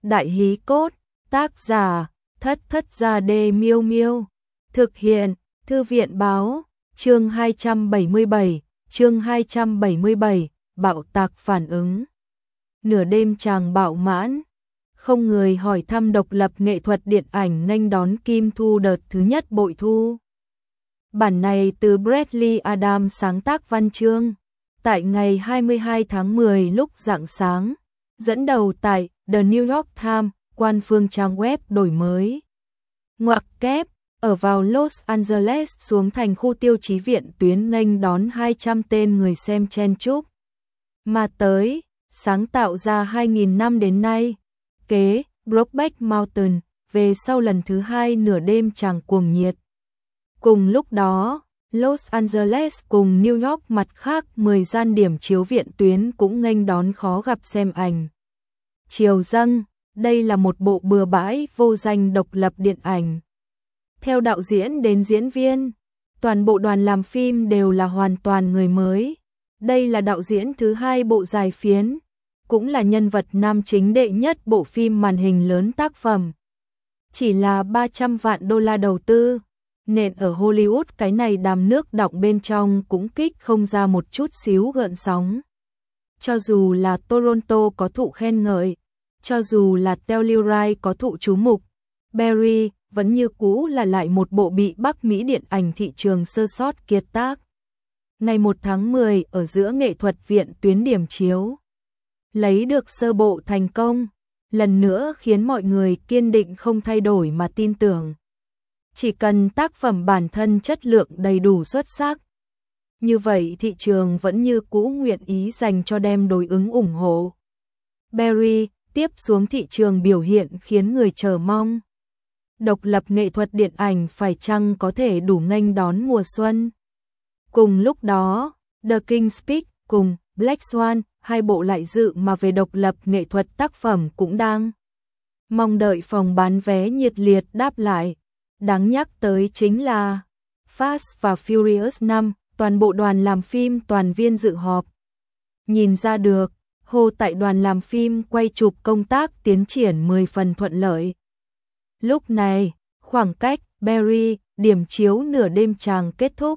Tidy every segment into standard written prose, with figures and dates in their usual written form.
Đại hí cốt, tác giả, Thất Thất Gia Đê Miêu Miêu. Thực hiện, Thư viện báo, chương 277, bạo tạc phản ứng. Nửa đêm chàng bạo mãn, không người hỏi thăm độc lập nghệ thuật điện ảnh nghênh đón Kim Thu đợt thứ nhất bội thu. Bản này từ Bradley Adams sáng tác văn chương, tại ngày 22 tháng 10 lúc rạng sáng, dẫn đầu tại The New York Times, quan phương trang web đổi mới. Ngoặc kép, ở vào Los Angeles xuống thành khu tiêu chí viện tuyến nghênh đón 200 tên người xem chen chúc. Mà tới, sáng tạo ra 2000 năm đến nay, kế Brokeback Mountain, về sau lần thứ hai nửa đêm chàng cuồng nhiệt. Cùng lúc đó, Los Angeles cùng New York mặt khác 10 gian điểm chiếu viện tuyến cũng nghênh đón khó gặp xem ảnh. Chiều dâng, đây là một bộ bừa bãi vô danh độc lập điện ảnh. Theo đạo diễn đến diễn viên, toàn bộ đoàn làm phim đều là hoàn toàn người mới. Đây là đạo diễn thứ hai bộ dài phiến, cũng là nhân vật nam chính đệ nhất bộ phim màn hình lớn tác phẩm. Chỉ là 300 vạn đô la đầu tư, nện ở Hollywood cái này đàm nước đọng bên trong cũng kích không ra một chút xíu gợn sóng. Cho dù là Toronto có thụ khen ngợi, cho dù là Telluride có thụ chú mục, Barry vẫn như cũ là lại một bộ bị Bắc Mỹ điện ảnh thị trường sơ sót kiệt tác. Ngày 1 tháng 10 ở giữa nghệ thuật viện tuyến điểm chiếu, lấy được sơ bộ thành công, lần nữa khiến mọi người kiên định không thay đổi mà tin tưởng. Chỉ cần tác phẩm bản thân chất lượng đầy đủ xuất sắc, như vậy thị trường vẫn như cũ nguyện ý dành cho đem đối ứng ủng hộ. Barry tiếp xuống thị trường biểu hiện khiến người chờ mong. Độc lập nghệ thuật điện ảnh phải chăng có thể đủ nghênh đón mùa xuân. Cùng lúc đó, The King's Speech cùng Black Swan, hai bộ lại dự mà về độc lập nghệ thuật tác phẩm cũng đang mong đợi phòng bán vé nhiệt liệt đáp lại. Đáng nhắc tới chính là Fast và Furious 5, toàn bộ đoàn làm phim toàn viên dự họp. Nhìn ra được, Hồ tại đoàn làm phim quay chụp công tác tiến triển 10 phần thuận lợi. Lúc này, khoảng cách Barry điểm chiếu nửa đêm chàng kết thúc.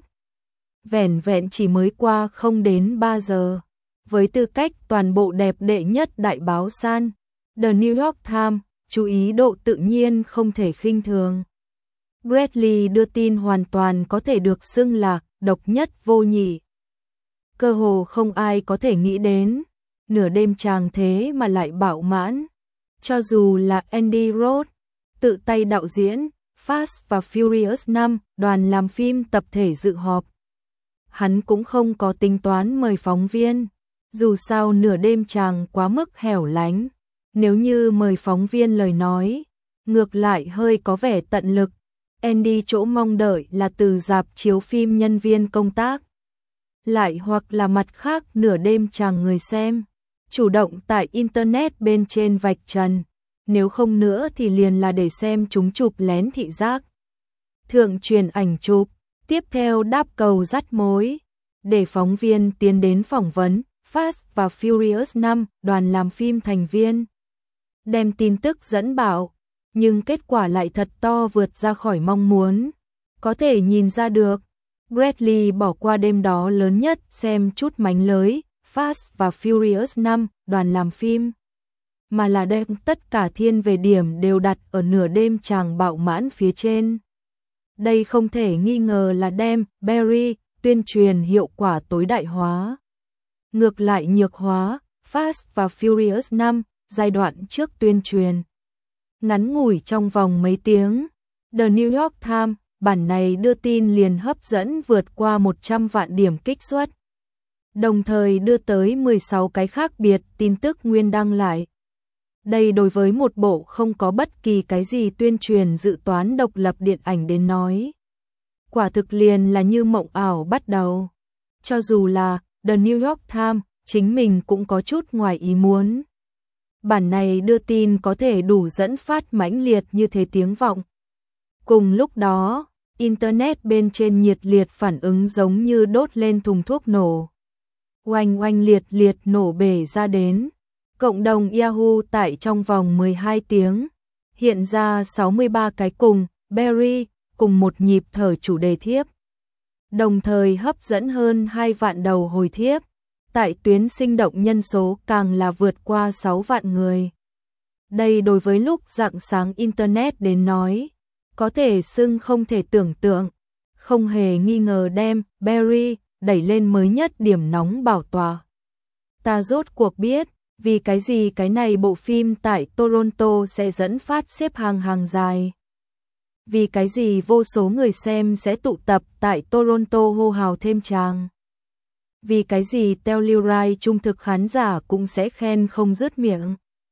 Vẻn vẹn chỉ mới qua không đến 3 giờ. Với tư cách toàn bộ đẹp đệ nhất đại báo San, The New York Times, chú ý độ tự nhiên không thể khinh thường. Bradley đưa tin hoàn toàn có thể được xưng là độc nhất vô nhị. Cơ hồ không ai có thể nghĩ đến, nửa đêm chàng thế mà lại bạo mãn. Cho dù là Andy Roth, tự tay đạo diễn, Fast và Furious 5, đoàn làm phim tập thể dự họp. Hắn cũng không có tính toán mời phóng viên, dù sao nửa đêm chàng quá mức hẻo lánh. Nếu như mời phóng viên lời nói, ngược lại hơi có vẻ tận lực. Andy chỗ mong đợi là từ rạp chiếu phim nhân viên công tác. Lại hoặc là mặt khác nửa đêm chàng người xem, chủ động tại Internet bên trên vạch trần. Nếu không nữa thì liền là để xem chúng chụp lén thị giác. Thượng truyền ảnh chụp, tiếp theo đáp cầu dắt mối. Để phóng viên tiến đến phỏng vấn, Fast và Furious 5, đoàn làm phim thành viên. Đem tin tức dẫn bảo, nhưng kết quả lại thật to vượt ra khỏi mong muốn. Có thể nhìn ra được, Bradley bỏ qua đêm đó lớn nhất xem chút mánh lới, Fast và Furious 5, đoàn làm phim. Mà là đem tất cả thiên về điểm đều đặt ở nửa đêm chàng bạo mãn phía trên. Đây không thể nghi ngờ là đem Barry tuyên truyền hiệu quả tối đại hóa. Ngược lại nhược hóa, Fast và Furious 5, giai đoạn trước tuyên truyền. Ngắn ngủi trong vòng mấy tiếng, The New York Times, bản này đưa tin liền hấp dẫn vượt qua 100 vạn điểm kích xuất. Đồng thời đưa tới 16 cái khác biệt tin tức nguyên đăng lại. Đây đối với một bộ không có bất kỳ cái gì tuyên truyền dự toán độc lập điện ảnh đến nói. Quả thực liền là như mộng ảo bắt đầu. Cho dù là The New York Times, chính mình cũng có chút ngoài ý muốn. Bản này đưa tin có thể đủ dẫn phát mãnh liệt như thế tiếng vọng. Cùng lúc đó, Internet bên trên nhiệt liệt phản ứng giống như đốt lên thùng thuốc nổ. Oanh oanh liệt liệt nổ bể ra đến. Cộng đồng Yahoo tải trong vòng 12 tiếng, hiện ra 63 cái cùng Berry cùng một nhịp thở chủ đề thiếp. Đồng thời hấp dẫn hơn 2 vạn đầu hồi thiếp, tại tuyến sinh động nhân số càng là vượt qua 6 vạn người. Đây đối với lúc rạng sáng Internet đến nói, có thể xưng không thể tưởng tượng, không hề nghi ngờ đem Berry đẩy lên mới nhất điểm nóng bảo tòa. Ta rốt cuộc biết, vì cái gì cái này bộ phim tại Toronto sẽ dẫn phát xếp hàng dài. Vì cái gì vô số người xem sẽ tụ tập tại Toronto hô hào thêm tràng. Vì cái gì Telluride trung thực khán giả cũng sẽ khen không dứt miệng.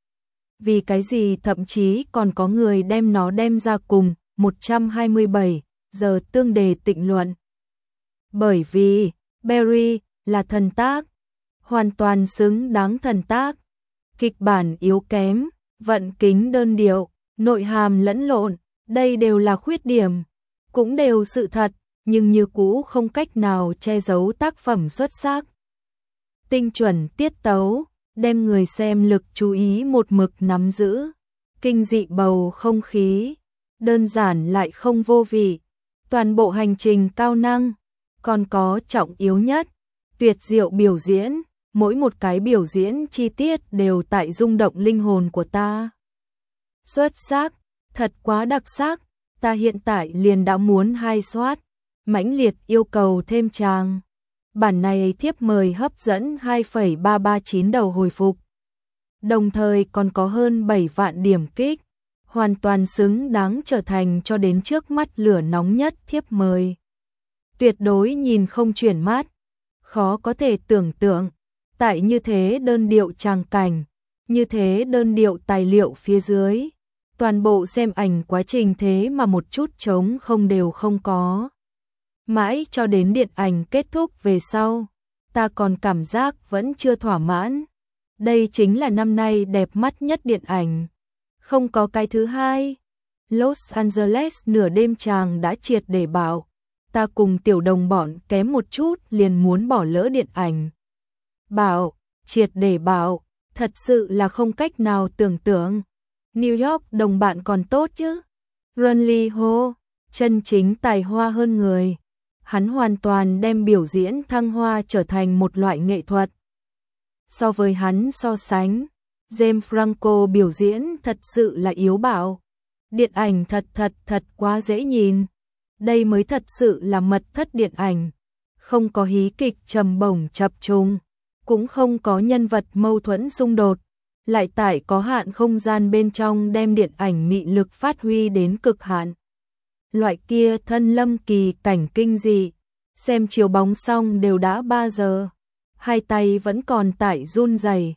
Vì cái gì thậm chí còn có người đem nó đem ra cùng 127 giờ tương đề tịnh luận. Bởi vì Berry là thần tác, hoàn toàn xứng đáng thần tác. Kịch bản yếu kém, vận kính đơn điệu, nội hàm lẫn lộn, đây đều là khuyết điểm, cũng đều sự thật, nhưng như cũ không cách nào che giấu tác phẩm xuất sắc. Tinh chuẩn tiết tấu, đem người xem lực chú ý một mực nắm giữ, kinh dị bầu không khí, đơn giản lại không vô vị, toàn bộ hành trình cao năng, còn có trọng yếu nhất, tuyệt diệu biểu diễn, mỗi một cái biểu diễn chi tiết đều tại rung động linh hồn của ta. Xuất sắc, thật quá đặc sắc, ta hiện tại liền đã muốn 2 soát, mãnh liệt yêu cầu thêm tràng. Bản này thiếp mời hấp dẫn 2,339 đầu hồi phục. Đồng thời còn có hơn 7 vạn điểm kích, hoàn toàn xứng đáng trở thành cho đến trước mắt lửa nóng nhất thiếp mời. Tuyệt đối nhìn không chuyển mắt, khó có thể tưởng tượng, tại như thế đơn điệu tràng cảnh, như thế đơn điệu tài liệu phía dưới, toàn bộ xem ảnh quá trình thế mà một chút trống không đều không có. Mãi cho đến điện ảnh kết thúc về sau, ta còn cảm giác vẫn chưa thỏa mãn. Đây chính là năm nay đẹp mắt nhất điện ảnh. Không có cái thứ hai. Los Angeles nửa đêm chàng đã triệt để bảo. Ta cùng tiểu đồng bọn kém một chút liền muốn bỏ lỡ điện ảnh. Bảo, triệt để bảo, thật sự là không cách nào tưởng tượng. New York đồng bạn còn tốt chứ. Ron Ho, chân chính tài hoa hơn người. Hắn hoàn toàn đem biểu diễn thăng hoa trở thành một loại nghệ thuật. So với hắn so sánh, James Franco biểu diễn thật sự là yếu bạo. Điện ảnh thật quá dễ nhìn. Đây mới thật sự là mật thất điện ảnh. Không có hí kịch trầm bổng chập trùng, cũng không có nhân vật mâu thuẫn xung đột, lại tại có hạn không gian bên trong đem điện ảnh mị lực phát huy đến cực hạn. Loại kia thân lâm kỳ cảnh kinh dị, xem chiếu bóng xong đều đã 3 giờ, hai tay vẫn còn tại run rẩy.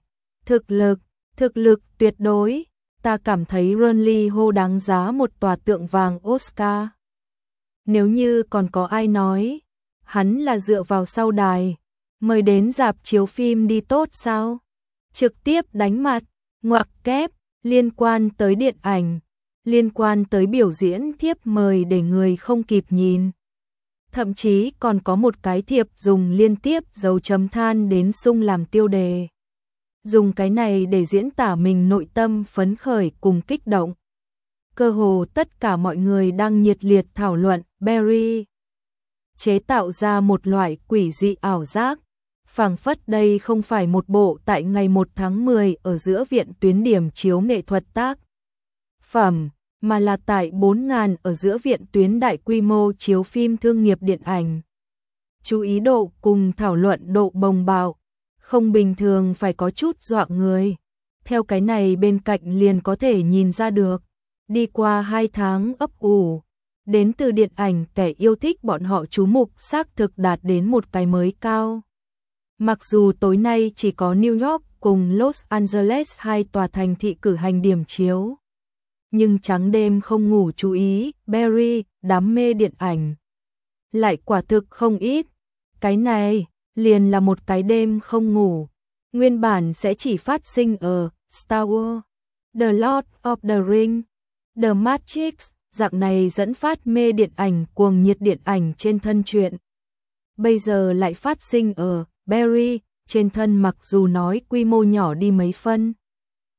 Thực lực tuyệt đối, ta cảm thấy Ron Ho đáng giá một tòa tượng vàng Oscar. Nếu như còn có ai nói, hắn là dựa vào sau đài, mời đến rạp chiếu phim đi tốt sao? Trực tiếp đánh mặt, ngoặc kép, liên quan tới điện ảnh, liên quan tới biểu diễn thiếp mời để người không kịp nhìn. Thậm chí còn có một cái thiệp dùng liên tiếp dấu chấm than đến sung làm tiêu đề. Dùng cái này để diễn tả mình nội tâm phấn khởi cùng kích động. Cơ hồ tất cả mọi người đang nhiệt liệt thảo luận Berry. Chế tạo ra một loại quỷ dị ảo giác. Phảng phất đây không phải một bộ tại ngày 1 tháng 10 ở giữa viện tuyến điểm chiếu nghệ thuật tác phẩm, mà là tại 4.000 ở giữa viện tuyến đại quy mô chiếu phim thương nghiệp điện ảnh. Chú ý độ cùng thảo luận độ bồng bào, không bình thường phải có chút dọa người. Theo cái này bên cạnh liền có thể nhìn ra được, đi qua 2 tháng ấp ủ, đến từ điện ảnh kẻ yêu thích bọn họ chú mục xác thực đạt đến một cái mới cao. Mặc dù tối nay chỉ có New York cùng Los Angeles 2 tòa thành thị cử hành điểm chiếu, nhưng trắng đêm không ngủ chú ý, Berry, đam mê điện ảnh. Lại quả thực không ít, cái này liền là một cái đêm không ngủ. Nguyên bản sẽ chỉ phát sinh ở Star Wars, The Lord of the Rings, The Matrix, dạng này dẫn phát mê điện ảnh cuồng nhiệt điện ảnh trên thân truyện. Bây giờ lại phát sinh ở Berry, trên thân mặc dù nói quy mô nhỏ đi mấy phân,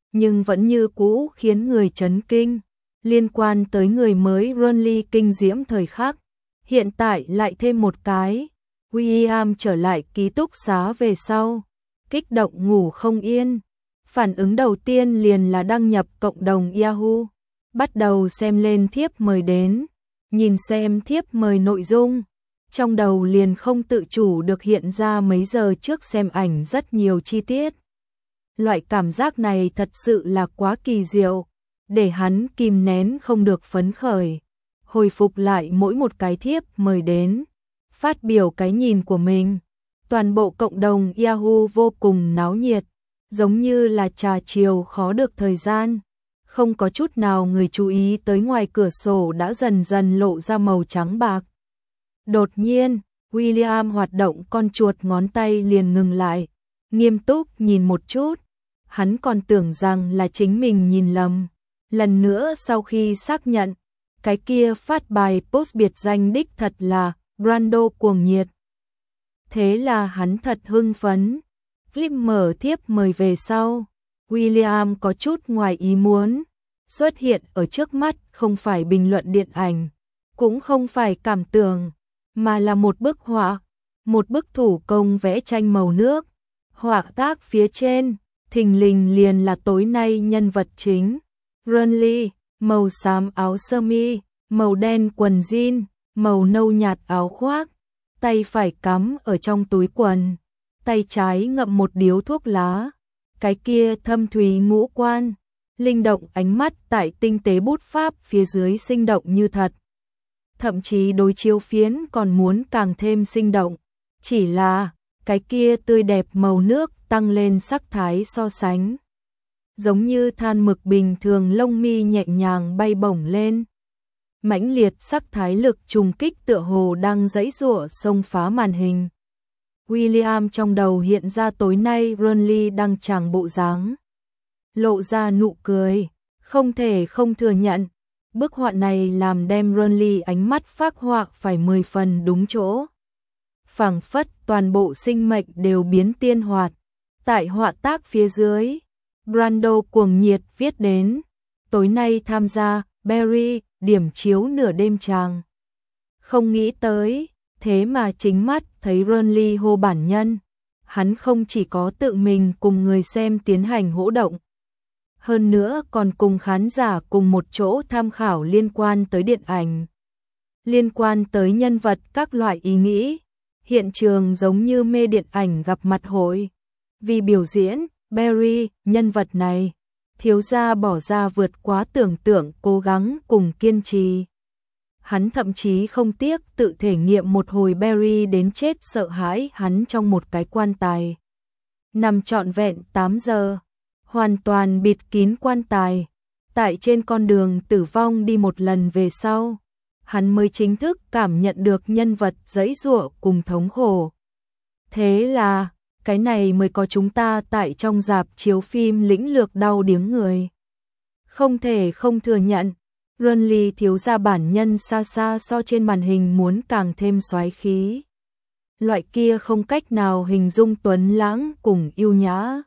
nhưng vẫn như cũ khiến người chấn kinh. Liên quan tới người mới Renly kinh diễm thời khắc, hiện tại lại thêm một cái. William trở lại ký túc xá về sau, kích động ngủ không yên. Phản ứng đầu tiên liền là đăng nhập cộng đồng Yahoo, bắt đầu xem lên thiếp mời đến, nhìn xem thiếp mời nội dung. Trong đầu liền không tự chủ được hiện ra mấy giờ trước xem ảnh rất nhiều chi tiết. Loại cảm giác này thật sự là quá kỳ diệu, để hắn kìm nén không được phấn khởi. Hồi phục lại mỗi một cái thiếp mời đến, phát biểu cái nhìn của mình. Toàn bộ cộng đồng Yahoo vô cùng náo nhiệt, giống như là trà chiều khó được thời gian. Không có chút nào người chú ý tới ngoài cửa sổ đã dần dần lộ ra màu trắng bạc. Đột nhiên, William hoạt động con chuột ngón tay liền ngừng lại, nghiêm túc nhìn một chút. Hắn còn tưởng rằng là chính mình nhìn lầm. Lần nữa sau khi xác nhận, cái kia phát bài post biệt danh đích thật là Brando cuồng nhiệt. Thế là hắn thật hưng phấn. Flip mở thiếp mời về sau, William có chút ngoài ý muốn. Xuất hiện ở trước mắt không phải bình luận điện ảnh, cũng không phải cảm tưởng, mà là một bức họa, một bức thủ công vẽ tranh màu nước. Họa tác phía trên, thình lình liền là tối nay nhân vật chính. Renly, màu xám áo sơ mi, màu đen quần jean, màu nâu nhạt áo khoác, tay phải cắm ở trong túi quần, tay trái ngậm một điếu thuốc lá. Cái kia thâm thúy ngũ quan, linh động ánh mắt tại tinh tế bút pháp phía dưới sinh động như thật. Thậm chí đối chiếu phiến còn muốn càng thêm sinh động, chỉ là cái kia tươi đẹp màu nước tăng lên sắc thái so sánh. Giống như than mực bình thường, lông mi nhẹ nhàng bay bổng lên. Mãnh liệt sắc thái lực trùng kích tựa hồ đang giãy giụa xông phá màn hình. William trong đầu hiện ra tối nay Renly đăng tràng bộ dáng, lộ ra nụ cười, không thể không thừa nhận, bức họa này làm đem Renly ánh mắt phác họa phải 10 phần đúng chỗ. Phảng phất toàn bộ sinh mệnh đều biến tiên hoạt. Tại họa tác phía dưới, Brando cuồng nhiệt viết đến, tối nay tham gia Barry điểm chiếu nửa đêm chàng. Không nghĩ tới, thế mà chính mắt thấy Renly hô bản nhân. Hắn không chỉ có tự mình cùng người xem tiến hành hỗ động, hơn nữa còn cùng khán giả cùng một chỗ tham khảo liên quan tới điện ảnh, liên quan tới nhân vật các loại ý nghĩ. Hiện trường giống như mê điện ảnh gặp mặt hội. Vì biểu diễn Barry nhân vật này, thiếu gia bỏ ra vượt quá tưởng tượng cố gắng cùng kiên trì. Hắn thậm chí không tiếc tự thể nghiệm một hồi Barry đến chết sợ hãi hắn trong một cái quan tài. Nằm trọn vẹn 8 giờ, hoàn toàn bịt kín quan tài. Tại trên con đường tử vong đi một lần về sau, hắn mới chính thức cảm nhận được nhân vật giãy giụa cùng thống khổ. Thế là, cái này mới có chúng ta tại trong rạp chiếu phim lĩnh lược đau điếng người. Không thể không thừa nhận, Renly thiếu gia bản nhân xa xa so trên màn hình muốn càng thêm soái khí. Loại kia không cách nào hình dung tuấn lãng cùng yêu nhã,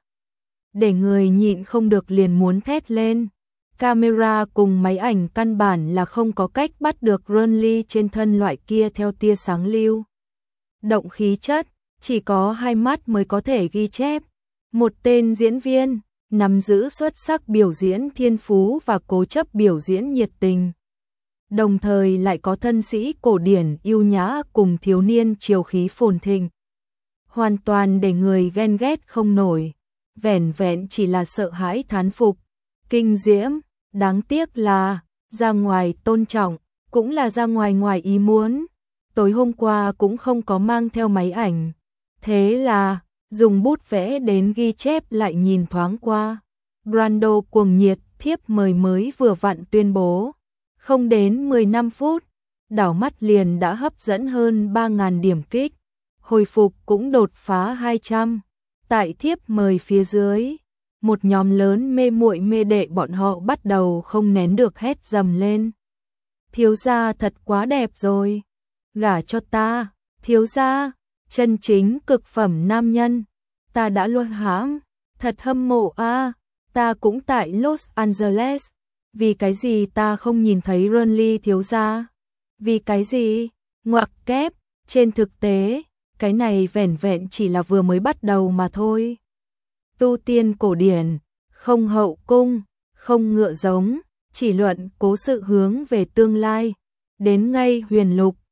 để người nhịn không được liền muốn thét lên. Camera cùng máy ảnh căn bản là không có cách bắt được Renly trên thân loại kia theo tia sáng lưu động khí chất, chỉ có hai mắt mới có thể ghi chép. Một tên diễn viên nắm giữ xuất sắc biểu diễn thiên phú và cố chấp biểu diễn nhiệt tình, đồng thời lại có thân sĩ cổ điển yêu nhã cùng thiếu niên triều khí phồn thịnh, hoàn toàn để người ghen ghét không nổi. Vẻn vẹn chỉ là sợ hãi thán phục, kinh diễm. Đáng tiếc là, ra ngoài tôn trọng, cũng là ra ngoài ngoài ý muốn. Tối hôm qua cũng không có mang theo máy ảnh. Thế là, dùng bút vẽ đến ghi chép lại nhìn thoáng qua. Brando cuồng nhiệt thiếp mời mới vừa vặn tuyên bố. Không đến 15 phút, đảo mắt liền đã hấp dẫn hơn 3.000 điểm kích. Hồi phục cũng đột phá 200. Tại thiếp mời phía dưới, một nhóm lớn mê muội mê đệ bọn họ bắt đầu không nén được hét dầm lên. Thiếu gia thật quá đẹp rồi, gả cho ta, thiếu gia, chân chính cực phẩm nam nhân, ta đã luôn hãm, thật hâm mộ a. ta cũng tại Los Angeles, vì cái gì ta không nhìn thấy Renly thiếu gia? Vì cái gì? Ngoặc kép, trên thực tế, cái này vẻn vẹn chỉ là vừa mới bắt đầu mà thôi. Tu tiên cổ điển, không hậu cung, không ngựa giống, chỉ luận cố sự hướng về tương lai, đến ngay huyền lục,